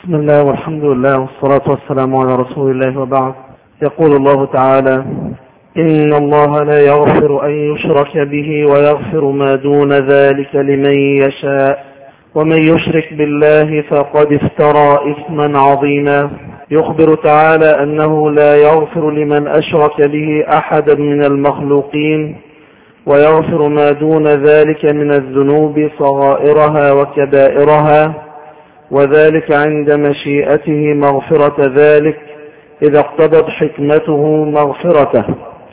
بسم الله والحمد لله والصلاة والسلام على رسول الله وبعد. يقول الله تعالى: إن الله لا يغفر أن يشرك به ويغفر ما دون ذلك لمن يشاء ومن يشرك بالله فقد افترى إثما عظيما. يخبر تعالى أنه لا يغفر لمن أشرك به أحدا من المخلوقين، ويغفر ما دون ذلك من الذنوب صغائرها وكبائرها، وذلك عند مشيئته مغفرة ذلك إذا اقتضت حكمته مغفرته.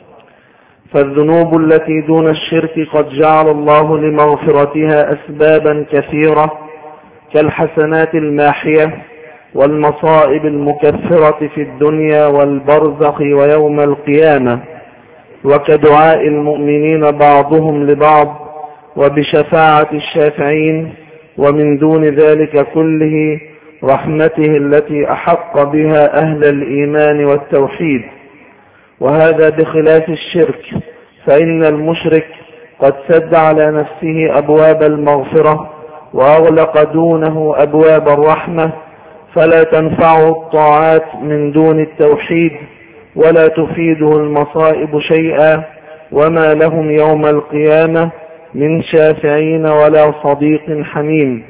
فالذنوب التي دون الشرك قد جعل الله لمغفرتها أسبابا كثيرة كالحسنات الماحية والمصائب المكفرة في الدنيا والبرزخ ويوم القيامة، وكدعاء المؤمنين بعضهم لبعض، وبشفاعة الشافعين، ومن دون ذلك كله رحمته التي أحق بها أهل الإيمان والتوحيد. وهذا بخلاف الشرك، فإن المشرك قد سد على نفسه أبواب المغفرة وأغلق دونه أبواب الرحمة، فلا تنفعه الطاعات من دون التوحيد ولا تفيده المصائب شيئا، وما لهم يوم القيامة من شافعين ولا صديق حميم.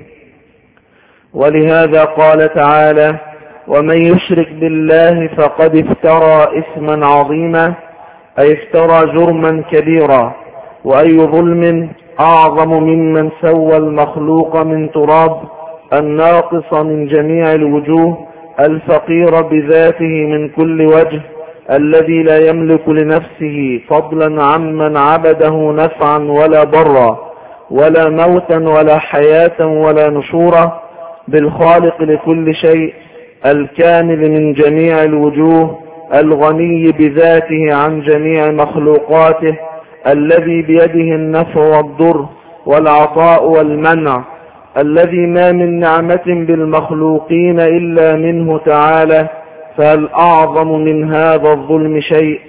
ولهذا قال تعالى: ومن يشرك بالله فقد افترى إثما عظيما، أي افترى جرما كبيرا. وأي ظلم أعظم ممن سوى المخلوق من تراب الناقص من جميع الوجوه الفقير بذاته من كل وجه، الذي لا يملك لنفسه فضلا عمن عبده نفعا ولا ضرا ولا موتا ولا حياة ولا نشورا، بالخالق لكل شيء الكامل من جميع الوجوه الغني بذاته عن جميع مخلوقاته، الذي بيده النفع والضر والعطاء والمنع، الذي ما من نعمة بالمخلوقين إلا منه تعالى، فهل أعظم من هذا الظلم شيء؟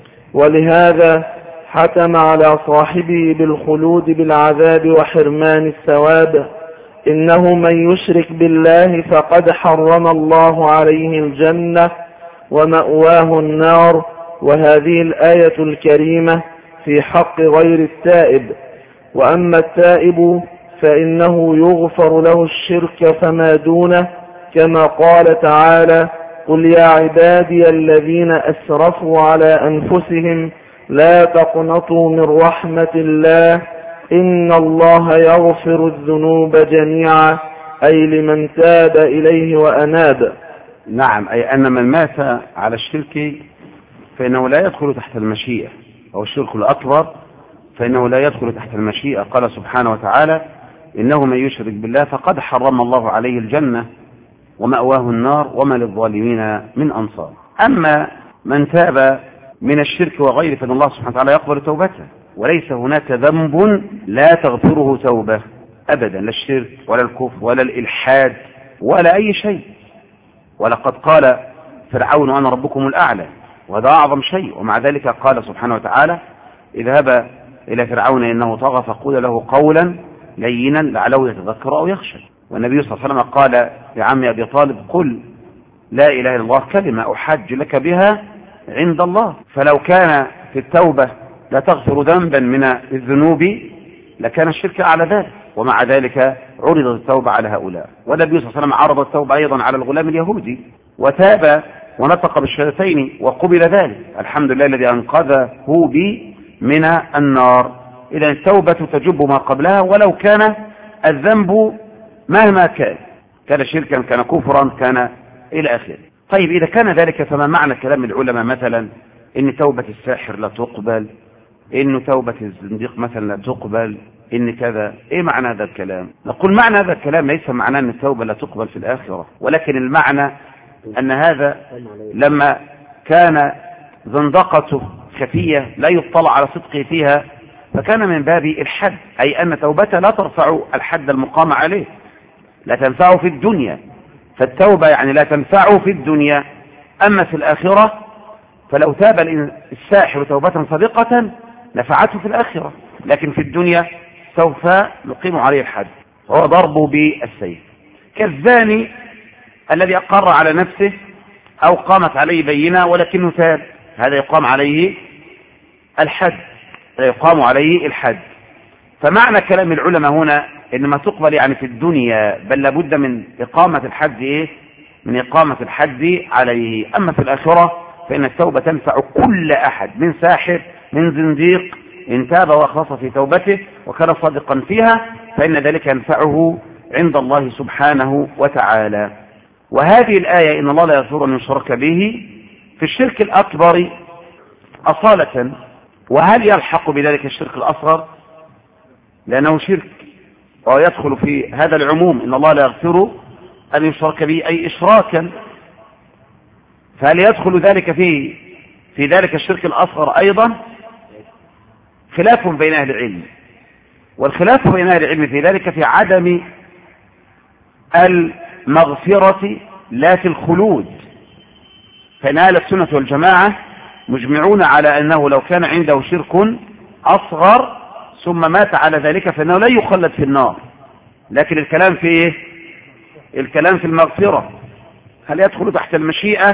ولهذا حتم على صاحبه بالخلود بالعذاب وحرمان الثواب. إنه من يشرك بالله فقد حرم الله عليه الجنة ومأواه النار. وهذه الآية الكريمة في حق غير التائب. وأما التائب فإنه يغفر له الشرك فما دونه، كما قال تعالى: قل يا عبادي الذين أسرفوا على أنفسهم لا تقنطوا من رحمة الله إن الله يغفر الذنوب جميعا، أي لمن تاب إليه وأناب. نعم، أي أن من مات على الشرك فإنه لا يدخل تحت المشيئة، أو الشرك الأكبر فإنه لا يدخل تحت المشيئة. قال سبحانه وتعالى: إنه من يشرك بالله فقد حرم الله عليه الجنة ومأواه النار وما للظالمين من أنصار. أما من تاب من الشرك وغيره فإن الله سبحانه وتعالى يقبل توبته، وليس هناك ذنب لا تغفره توبة أبدا، لا الشرك ولا الكفر ولا الإلحاد ولا أي شيء. ولقد قال فرعون أنا ربكم الأعلى، وهذا أعظم شيء، ومع ذلك قال سبحانه وتعالى: اذهب إلى فرعون إنه طغى فقول له قولا لينا لعله يتذكر أو يخشى. والنبي صلى الله عليه وسلم قال لعم أبي طالب: قل لا إله إلا الله كلمة أحج لك بها عند الله. فلو كان في التوبة لا تغفر ذنبا من الذنوب لكان الشرك على ذلك، ومع ذلك عرضت التوبة على هؤلاء. والنبي صلى الله عليه وسلم عرض التوبة أيضا على الغلام اليهودي وتاب ونطق بالشهادتين وقبل ذلك، الحمد لله الذي أنقذه بي من النار. إذا التوبة تجب ما قبلها ولو كان الذنب مهما كان شركا كان كفرا كان إلى آخره. طيب إذا كان ذلك فما معنى كلام العلماء مثلا إن توبة الساحر لا تقبل، إن توبة الزنديق مثلا لا تقبل، إن كذا؟ إيه معنى هذا الكلام؟ نقول معنى هذا الكلام ليس معناه أن التوبة لا تقبل في الآخرة، ولكن المعنى أن هذا لما كان زندقته خفية لا يطلع على صدقه فيها فكان من باب الحد، أي أن توبته لا ترفع الحد المقام عليه، لا تنفعه في الدنيا. فالتوبة يعني لا تنفعه في الدنيا. أما في الآخرة فلو تاب الساحر توبة صادقة نفعته في الآخرة، لكن في الدنيا سوف نقيم عليه الحد، وهو ضربه بالسيف. كالزاني الذي أقر على نفسه أو قامت عليه بينة ولكنه تاب، هذا يقام عليه الحد، يقام عليه الحد. فمعنى كلام العلماء هنا إن ما تقبل يعني في الدنيا، بل لابد من إقامة الحد من إقامة الحد عليه. أما في الآخرة فإن التوبة تنفع كل أحد، من ساحر من زنديق، إن تاب وأخلص في توبته وكان صادقا فيها فإن ذلك ينفعه عند الله سبحانه وتعالى. وهذه الآية إن الله لا يغفر أن يشرك به في الشرك الأكبر أصالة. وهل يلحق بذلك الشرك الأصغر؟ لأنه شرك ويدخل في هذا العموم إن الله لا يغفر أن يشرك به أي إشراكا. فهل يدخل ذلك في ذلك الشرك الأصغر أيضا؟ خلاف بين أهل العلم، والخلاف بين أهل العلم في ذلك في عدم المغفرة لا في الخلود. فإن أهل السنة والجماعة مجمعون على أنه لو كان عنده شرك أصغر ثم مات على ذلك فإنه لا يخلد في النار. لكن الكلام في إيه؟ الكلام في المغفرة، هل يدخل تحت المشيئة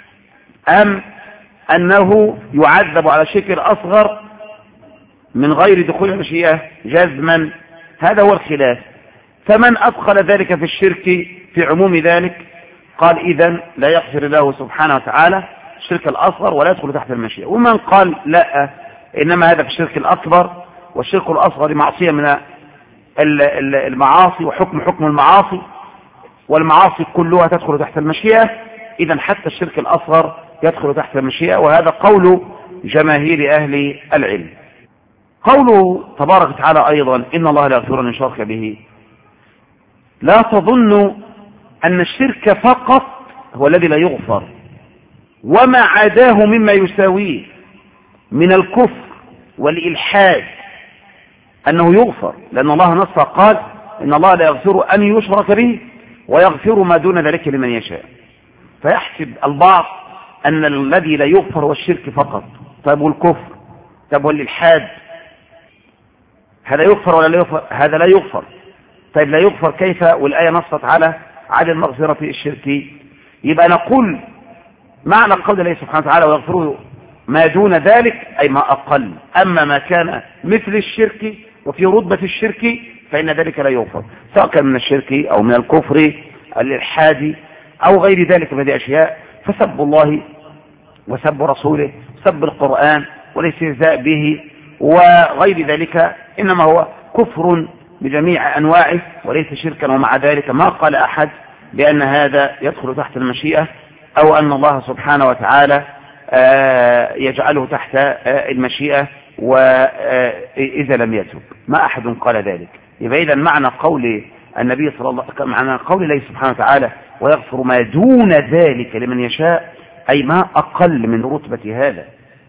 أم أنه يعذب على شرك أصغر من غير دخول المشيئة جزما؟ هذا هو الخلاف. فمن أدخل ذلك في الشرك في عموم ذلك قال إذن لا يغفر الله سبحانه وتعالى الشرك الأصغر ولا يدخل تحت المشيئة. ومن قال لا، إنما هذا في الشرك الأكبر، والشرك الأصغر معصية من المعاصي وحكم المعاصي، والمعاصي كلها تدخل تحت المشيئة، إذن حتى الشرك الأصغر يدخل تحت المشيئة. وهذا قول جماهير أهل العلم. قوله تبارك وتعالى أيضا إن الله لا يغفر أن يشرك به، لا تظن أن الشرك فقط هو الذي لا يغفر، وما عداه مما يساويه من الكفر والإلحاد أنه يغفر، لأن الله نص قال إن الله لا يغفر أن يشرك به ويغفر ما دون ذلك لمن يشاء. فيحسب البعض أن الذي لا يغفر هو الشرك فقط. طيب والكفر؟ طيب والإلحاد؟ هذا يغفر ولا لا يغفر؟ هذا لا يغفر. طيب لا يغفر كيف والآية نصت على عدم مغفرة الشرك؟ يبقى نقول معنى قول الله سبحانه وتعالى ويغفره ما دون ذلك أي ما أقل. أما ما كان مثل الشرك وفي رتبة الشرك فإن ذلك لا يغفر، سواء كان من الشرك أو من الكفر الإلحاد أو غير ذلك من هذه الأشياء. فسب الله وسب رسوله، سب القرآن والاستهزاء به وغير ذلك إنما هو كفر بجميع أنواعه وليس شركا. ومع ذلك ما قال أحد بأن هذا يدخل تحت المشيئة أو أن الله سبحانه وتعالى يجعله تحت المشيئة وإذا لم يتب، ما أحد قال ذلك. يبقى إذن معنى قول النبي صلى الله عليه وسلم، معنى قول الله سبحانه وتعالى ويغفر ما دون ذلك لمن يشاء أي ما أقل من رتبة هذا.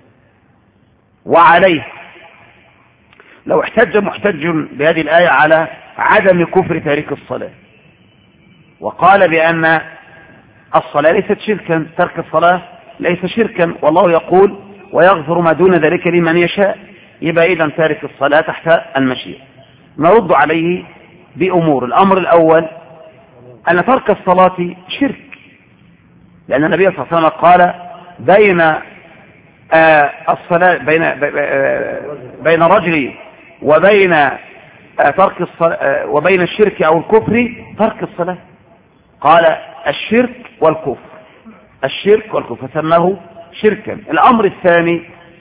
وعليه لو احتج محتج بهذه الآية على عدم كفر تارك الصلاة وقال بأن الصلاة ليست شركا، ترك الصلاة ليس شركا، والله يقول ويغفر ما دون ذلك لمن يشاء، يبقى إذن تارك الصلاة تحت المشيئة. نرد عليه بأمور. الأمر الأول أن ترك الصلاة شرك، لأن النبي صلى الله عليه وسلم قال بين الصلاة بين رجل وبين ترك الصلاة وبين الشرك أو الكفر ترك الصلاة، قال الشرك والكفر، الشرك والكفر فسماه شركا. الأمر الثاني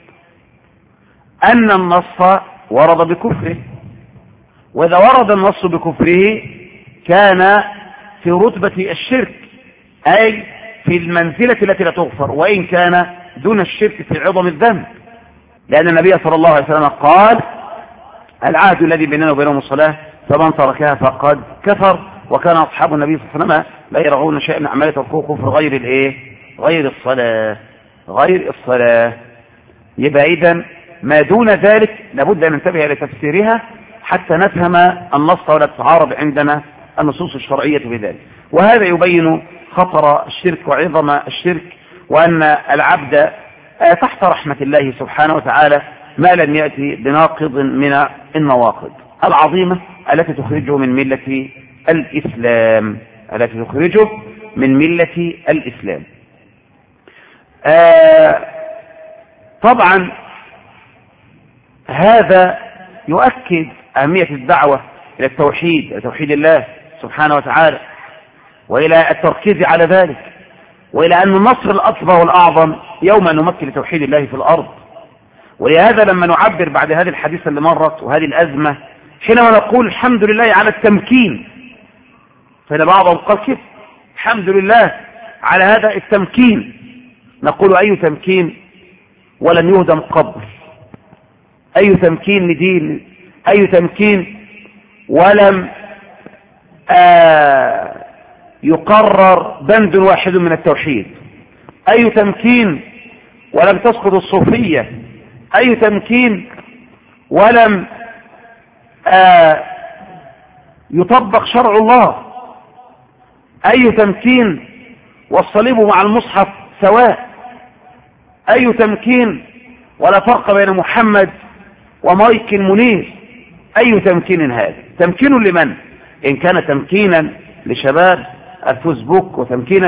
أن النص ورد بكفره، وإذا ورد النص بكفره كان في رتبة الشرك أي في المنزلة التي لا تغفر، وإن كان دون الشرك في عظم الذنب، لأن النبي صلى الله عليه وسلم قال العهد الذي بيننا وبينهم الصلاة فمن تركها فقد كفر. وكان أصحاب النبي صلى الله عليه وسلم لا يرغون شيئا من أعمال تركوه كفر غير الصلاة، غير الصلاة. يبقى إذن ما دون ذلك لابد أن ننتبه لتفسيرها حتى نفهم النص ولا تتعارض عندنا النصوص الشرعية بذلك. وهذا يبين خطر الشرك وعظم الشرك، وأن العبد تحت رحمة الله سبحانه وتعالى ما لم يأتي بناقض من النواقض العظيمة التي تخرجه من ملة الإسلام، التي تخرجه من ملة الإسلام. طبعا هذا يؤكد أهمية الدعوة إلى التوحيد، إلى توحيد الله سبحانه وتعالى، وإلى التركيز على ذلك، وإلى أن النصر الأكبر والأعظم يوم أن نمكن لتوحيد الله في الأرض. ولهذا لما نعبر بعد هذه الحديثة اللي مرت وهذه الأزمة حينما نقول الحمد لله على التمكين، فإن بعضهم قال كيف الحمد لله على هذا التمكين، نقول أي تمكين ولم يهدم قبر، أي تمكين لدين، أي تمكين ولم يقرر بند واحد من التوحيد، أي تمكين ولم تسقط الصوفية، أي تمكين ولم يطبق شرع الله، أي تمكين والصليب مع المصحف سواء، أي تمكين ولا فرق بين محمد ومايكل منير، أي تمكين هذا؟ تمكين لمن؟ إن كان تمكينا لشباب الفيسبوك وتمكينا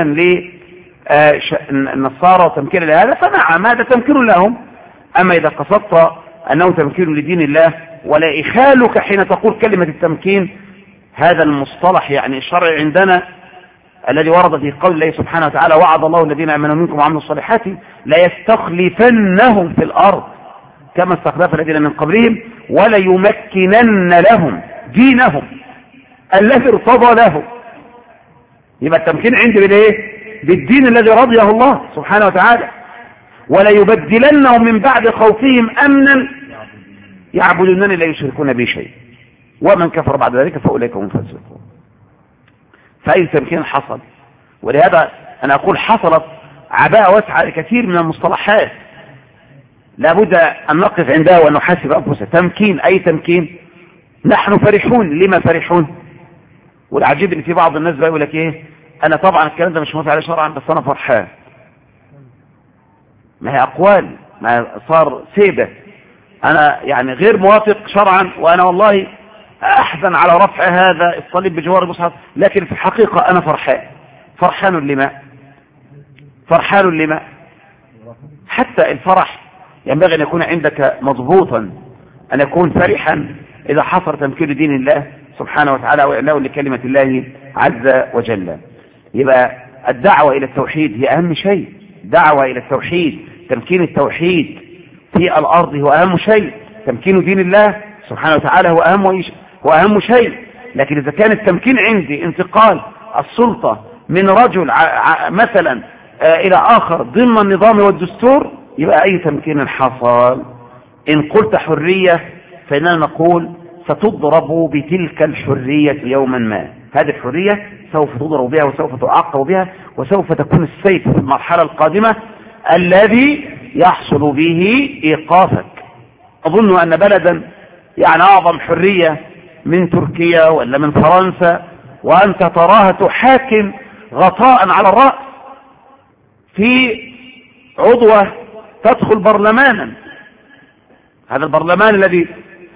للنصارى وتمكينا لهذا فنعم هذا تمكين لهم. أما إذا قصدت أنه تمكين لدين الله ولا إخالك حين تقول كلمة التمكين، هذا المصطلح يعني الشرعي عندنا الذي ورد في قول الله سبحانه وتعالى وعد الله الذين آمنوا منكم وعملوا الصالحات لا يستخلفنهم في الأرض كما استخلف الذين من قبلهم ولا يمكنن لهم دينهم الذي ارتضى لهم. يبقى التمكين عندي بالايه؟ بالدين الذي رضيه الله سبحانه وتعالى. ولا يبدلنهم من بعد خوفهم امنا يعبدونني لا يشركون بي شيء ومن كفر بعد ذلك فاولئك هم الفاسقون. فاي تمكين حصل؟ ولهذا انا اقول حصلت عباءة واسعة لكثير من المصطلحات لابد ان نقف عندها ونحاسب انفسنا. تمكين، اي تمكين؟ نحن فرحون. لما فرحون؟ والعجيب ان في بعض الناس بقى يقول لك ايه، انا طبعا الكلام ده مش موافق عليه شرعا بس انا فرحان. ما هي اقوال، ما صار سيبه. انا يعني غير موافق شرعا وانا والله احزن على رفع هذا الصليب بجوار المصحف، لكن في الحقيقة انا فرحان. فرحان لما؟ فرحان لما؟ حتى الفرح ينبغي ان يكون عندك مضبوطا، ان يكون فرحا اذا حصل تمكين دين الله سبحانه وتعالى واعلاء لكلمة الله عز وجل. يبقى الدعوة الى التوحيد هي اهم شيء. دعوة الى التوحيد، تمكين التوحيد في الارض هو اهم شيء. تمكين دين الله سبحانه وتعالى هو اهم شيء. لكن اذا كان التمكين عندي انتقال السلطة من رجل مثلا الى اخر ضمن النظام والدستور، يبقى اي تمكين حصل. ان قلت حرية فإننا نقول ستضرب بتلك الحرية يوما ما. هذه الحرية سوف تضرب بها وسوف تعاقب بها وسوف تكون السيف في المرحلة القادمة الذي يحصل به إيقافك. أظن أن بلدا يعني أعظم حرية من تركيا ولا من فرنسا وأنت تراها تحاكم غطاء على الرأس في عضوة تدخل برلمانا. هذا البرلمان الذي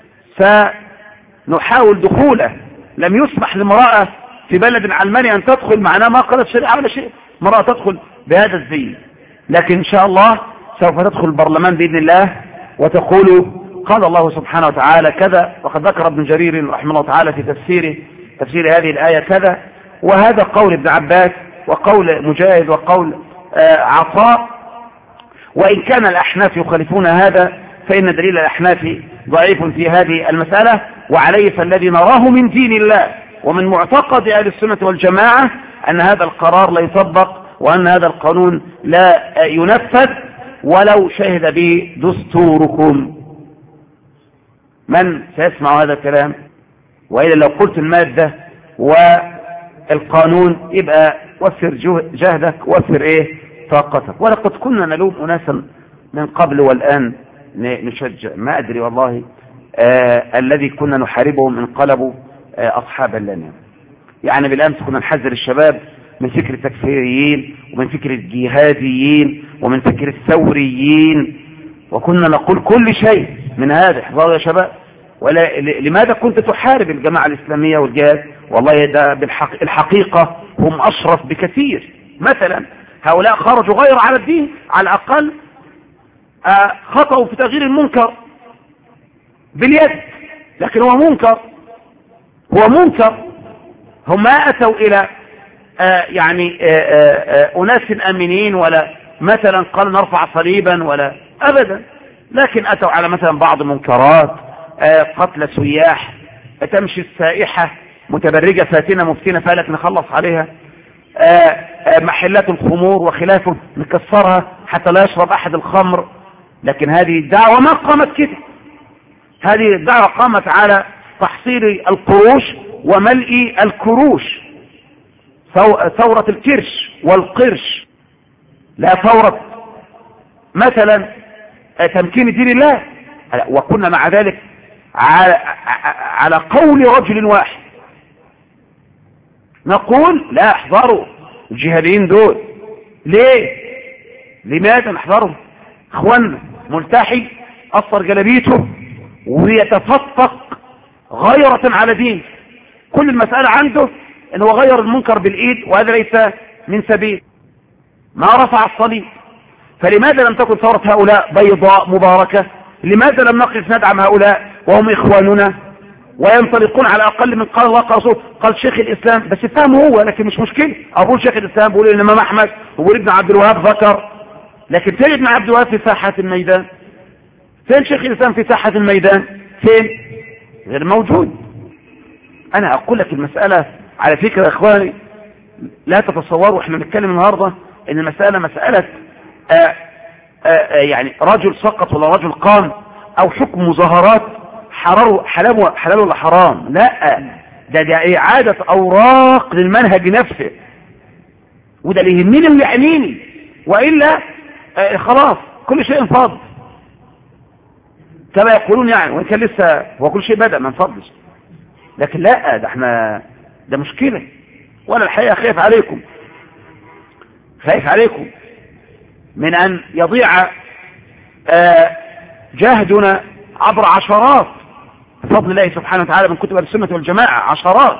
سنحاول دخوله لم يسمح لامرأة في بلد علماني أن تدخل، معناه ما قالت شريعة ولا شيء، امرأة تدخل بهذا الزي. لكن إن شاء الله سوف تدخل البرلمان بإذن الله وتقول قال الله سبحانه وتعالى كذا، وقد ذكر ابن جرير رحمه الله تعالى في تفسير هذه الآية كذا، وهذا قول ابن عباس وقول مجاهد وقول عطاء. وإن كان الأحناف يخالفون هذا فإن دليل الأحناف ضعيف في هذه المسألة، وعليه فالذي نراه من دين الله ومن معتقد أهل السنة والجماعة أن هذا القرار لا يطبق وأن هذا القانون لا ينفذ ولو شهد به دستوركم. من سيسمع هذا الكلام؟ وإذا لو قلت المادة والقانون يبقى وفر جهدك وفر طاقتك. ولقد كنا نلوم أناسا من قبل والآن نشجع، ما أدري والله الذي كنا نحاربهم انقلبوا أصحابا لنا. يعني بالأمس كنا نحذر الشباب من فكر التكفيريين ومن فكر الجهاديين ومن فكر الثوريين، وكنا نقول كل شيء من هذا. احذروا يا شباب. لماذا كنت تحارب الجماعة الإسلامية والجهاد والله ده الحقيقة هم أشرف بكثير. مثلا هؤلاء خرجوا غير على الدين، على الأقل خطأوا في تغيير المنكر باليد، لكن هو منكر، هو منكر. هم ما أتوا إلى أناس آمنين، ولا مثلا قال نرفع صليبا، ولا أبدا، لكن أتوا على مثلا بعض منكرات، قتل سياح، تمشي السائحة متبرجة فاتنة مفتنة فالك نخلص عليها، محلات الخمور وخلافه نكسرها حتى لا يشرب أحد الخمر. لكن هذه الدعوة ما قامت كده، هذه الدعوة قامت على تحصيل القروش وملء الكروش، ثورة الكرش والقرش، لا ثورة مثلا تمكين دين الله. وكنا مع ذلك على قول رجل واحد نقول لا احذروا الجهاديين دول. ليه؟ لماذا نحذرهم؟ اخوانا ملتحي اصفر جلبيته ويتفتق غيرة على دين، كل المسألة عنده ان هو غير المنكر بالايد، وهذا ليس من سبيل، ما رفع الصليب. فلماذا لم تكن ثورة هؤلاء بيضاء مباركة؟ لماذا لم نقف ندعم هؤلاء وهم إخواننا وينطلقون على أقل من قال الله قال رسول قال شيخ الإسلام؟ بس فهمه هو، لكن مش مشكلة. أقول شيخ الإسلام، بقول الإمام أحمد، وبقول ابن عبد الوهاب ذكر، لكن فين ابن عبد الوهاب في ساحة الميدان؟ فين شيخ الإسلام في ساحة الميدان؟ فين؟ غير موجود. أنا أقول لك المسألة على فكرة يا إخواني، لا تتصوروا إحنا نتكلم النهاردة إن المسألة مسألة رجل سقط ولا رجل قام، او حكم مظاهرات حلال ولا حرام. لا، ده اعادة اوراق للمنهج نفسه، وده اللي يهمني ويعنيني، والا خلاص كل شيء انفض كما يقولون، وان كان لسه هو كل شيء بدأ ما انفضش. لكن لا، ده احنا ده مشكلة. وانا الحقيقة خايف عليكم من أن يضيع جهدنا عبر عشرات بفضل الله سبحانه وتعالى من كتب السنة والجماعة، عشرات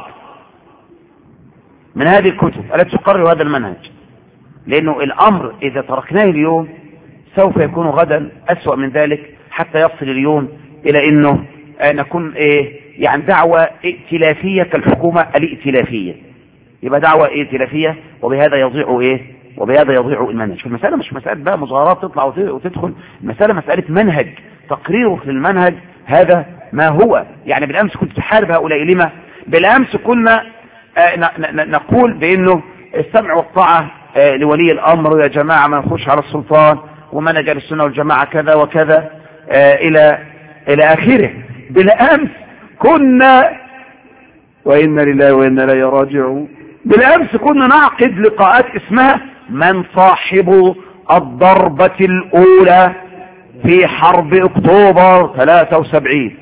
من هذه الكتب التي تقرر هذا المنهج. لأنه الأمر إذا تركناه اليوم سوف يكون غدا أسوأ من ذلك، حتى يصل اليوم إلى أنه نكون دعوة ائتلافية كالحكومة الائتلافية، يبقى دعوة ائتلافية، وبهذا يضيع المنهج. المسألة مش مسألة بقى مظاهرات تطلع وتدخل، المسألة مسألة منهج، تقريره للمنهج هذا ما هو. بالأمس كنت تحارب هؤلاء، لما؟ بالأمس كنا نقول بأنه السمع والطاعة لولي الأمر، يا جماعة ما نخش على السلطان، ومنهج السنة والجماعة كذا وكذا إلى آخره. بالأمس كنا وإنا لله وإنا إليه راجعون، بالأمس كنا نعقد لقاءات اسمها من صاحب الضربة الأولى في حرب أكتوبر 73.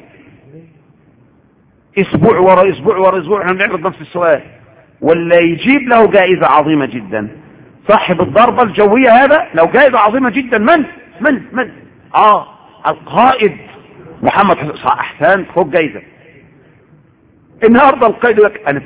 اسبوع ورا اسبوع ورا اسبوع احنا بنعرض نفس السؤال، ولا يجيب له جائزة عظيمة جدا. صاحب الضربة الجوية هذا له جائزة عظيمة جدا. من القائد محمد حسن خد جائزة. النهارده القائد لك انا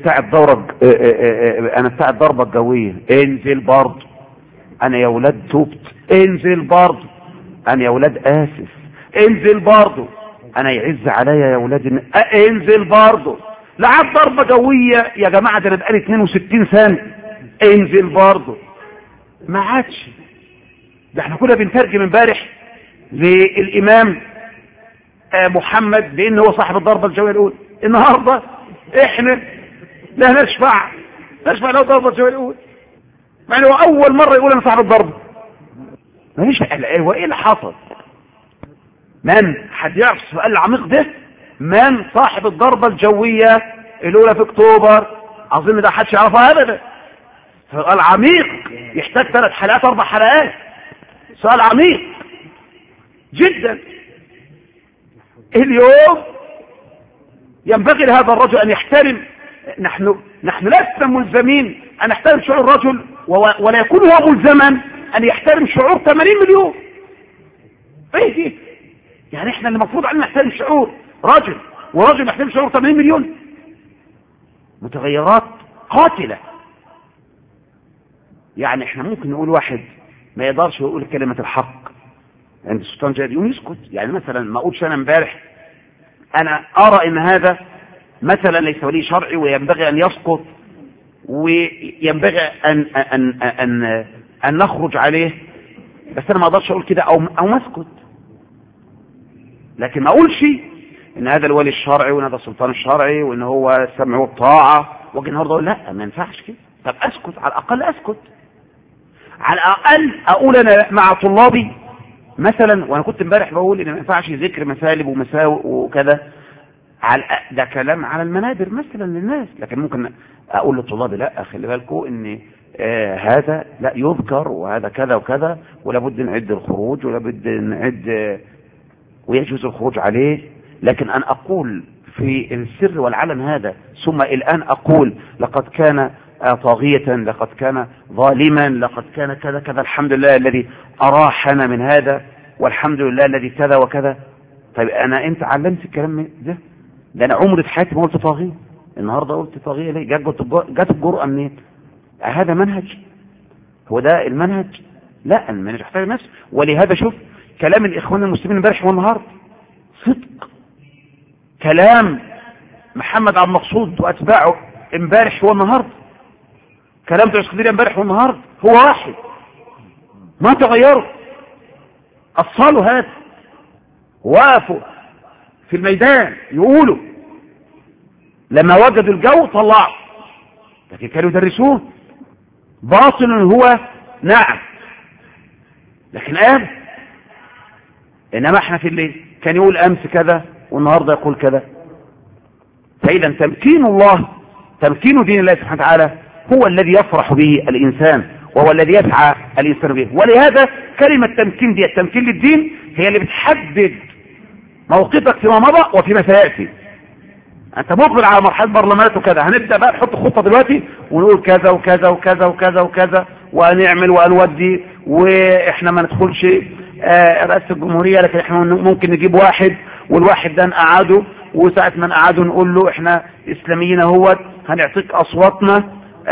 بتاع الضربة الجوية، انزل برضه. انا يا ولاد تبت، انزل برضه. انا يا ولاد اسف، انزل برضه. انا يعز عليا يا ولاد انزل برضه. لعب ضربة جوية يا جماعة، ده انا بقالي 62 سنة، انزل برضه. ما عادش. ده احنا كنا بنترجم امبارح للامام محمد بان هو صاحب الضربة الجوية الاولى. النهاردة احنا لا نشفع له ضربة الجوية الاولى، يعني هو اول مرة يقول انا صاحب الضربة. ماليش هو ايه اللي حصل؟ من حد يعرف السؤال العميق ده؟ من صاحب الضربة الجوية الاولى في اكتوبر؟ اظن ده حدش يعرفها ابدا. سؤال عميق يحتاج 3 حلقات 4 حلقات. سؤال عميق جدا. اليوم ينبغي لهذا الرجل ان يحترم. نحن لسنا ملزمين ان نحترم شعور الرجل، ولا يكون هو ملزما ان يحترم شعور 80 مليون. ايه دي؟ يعني احنا اللي المفروض ان نحترم شعور رجل، ورجل يحترم شعور 80 مليون. متغيرات قاتلة. يعني احنا ممكن نقول واحد ما يقدرش يقول كلمة الحق عند السلطان جاد يوم يسكت. يعني مثلا ما اقولش انا امبارح انا ارى ان هذا مثلا ليس ولي شرعي وينبغي ان يسقط وينبغي ان نخرج عليه، بس انا ما اقدرش اقول كده او ما اسكت. لكن ما اقولش ان هذا الولي الشرعي وان هذا السلطان الشرعي وان هو السمع والطاعه، واجي النهارده اقول لا ما ينفعش كده. طب اسكت، على الاقل اسكت، على الاقل اقول انا مع طلابي مثلا، وانا كنت امبارح بقول ان ما ينفعش ذكر مثالب ومساوئ وكذا، ده كلام على المنابر مثلا للناس، لكن ممكن اقول للطلاب لا خلي بالكم ان هذا لا يذكر وهذا كذا وكذا، ولابد نعد الخروج ولابد نعد ويجوز الخروج عليه. لكن ان اقول في السر والعلن هذا ثم الان اقول لقد كان طاغية، لقد كان ظالما، لقد كان كذا كذا، الحمد لله الذي اراحنا من هذا، والحمد لله الذي كذا وكذا. طيب انا انت علمت الكلام ده انا عمري في حياتي ما قلت طاغية، النهارده قلت طاغية ليه؟ جت الجرأة منين؟ هذا منهج؟ هو ده المنهج؟ لا، المنهج يحتاج نفس. ولهذا شوف كلام الاخوان المسلمين امبارح والنهارده صدق، كلام محمد عبد المقصود واتباعه امبارح والنهارده، كلام بتوع اسكندريه امبارح والنهارده هو واحد، ما تغيروا، اصلوا هذا، وقفوا في الميدان يقولوا لما وجدوا الجو طلعوا، لكن كانوا يدرسوه باطل هو نعم، لكن قال. انما احنا في الليل كان يقول امس كذا والنهارده يقول كذا. فاذا تمكين الله، تمكين دين الله سبحانه وتعالى هو الذي يفرح به الانسان، وهو الذي يسعى الانسان به. ولهذا كلمه تمكين دي، التمكين للدين، هي اللي بتحدد موقفك فيما مضى وفيما سياتي. انت مقبل على مرحله برلمانات وكذا، هنبدا بقى نحط خطه دلوقتي ونقول كذا وكذا وكذا وكذا وكذا، وهنعمل وهنودي، واحنا ما ندخلش رئاسه الجمهوريه، لكن احنا ممكن نجيب واحد والواحد ده نقعده، وساعه ما نقعده نقول له احنا اسلاميين اهوت هنعطيك اصواتنا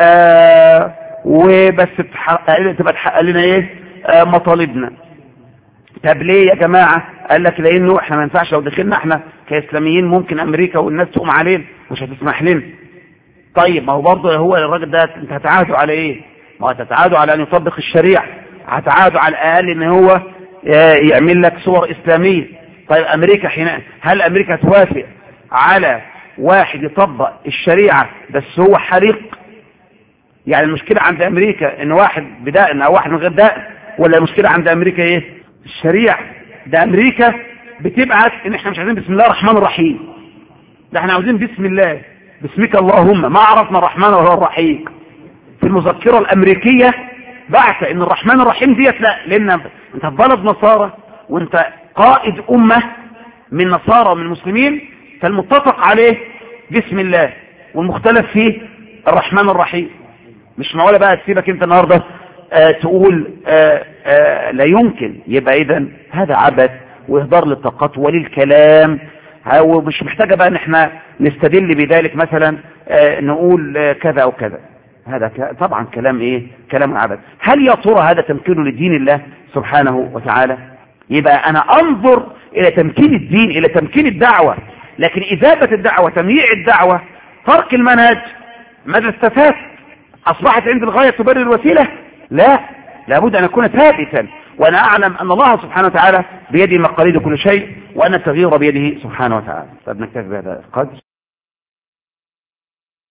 وبس تبقى تحقق لنا ايه مطالبنا. طب ليه يا جماعه؟ قال لك لانه احنا ما ينفعش لو دخلنا احنا كاسلاميين ممكن امريكا والناس تقوم علينا مش هتسمح لنا. طيب ما هو برضه هو الراجل ده انت هتعادوا على ايه؟ ما هتتعادوا على ان يطبق الشريعه، هتعادوا على الاقل ان هو يعمل لك صور اسلاميه. طيب امريكا هل امريكا توافق على واحد يطبق الشريعه بس هو حريق؟ يعني المشكله عند امريكا ان واحد بدقن او واحد من غير دقن، ولا المشكله عند امريكا ايه؟ الشريعه. ده امريكا بتبعت ان احنا مش عايزين بسم الله الرحمن الرحيم، ده احنا عاوزين بسم الله، باسمك اللهم، ما عرفنا الرحمن ولا الرحيم. في المذكره الامريكيه بعت ان الرحمن الرحيم ديت لا، لان انت في بلد نصارى وانت قائد امه من نصارى ومن المسلمين، فالمتفق عليه بسم الله والمختلف فيه الرحمن الرحيم. مش معقوله بقى تسيبك انت النهارده تقول لا يمكن. يبقى اذا هذا عبث واهدار للطاقات وللكلام، ومش محتاجه بقى ان احنا نستدل بذلك مثلا نقول كذا او كذا. هذا طبعا كلام ايه؟ كلام عبث. هل يا ترى هذا تمكين لدين الله سبحانه وتعالى؟ يبقى انا انظر الى تمكين الدين، الى تمكين الدعوه، لكن اذابه الدعوه، تمييع الدعوه، ترك المنهج، ماذا استفاد؟ اصبحت عند الغايه تبرر الوسيله؟ لا، لابد ان اكون ثابتا، وانا اعلم ان الله سبحانه وتعالى بيده مقاليد كل شيء، وان التغيير بيده سبحانه وتعالى. طب نكتفي بهذا القدر.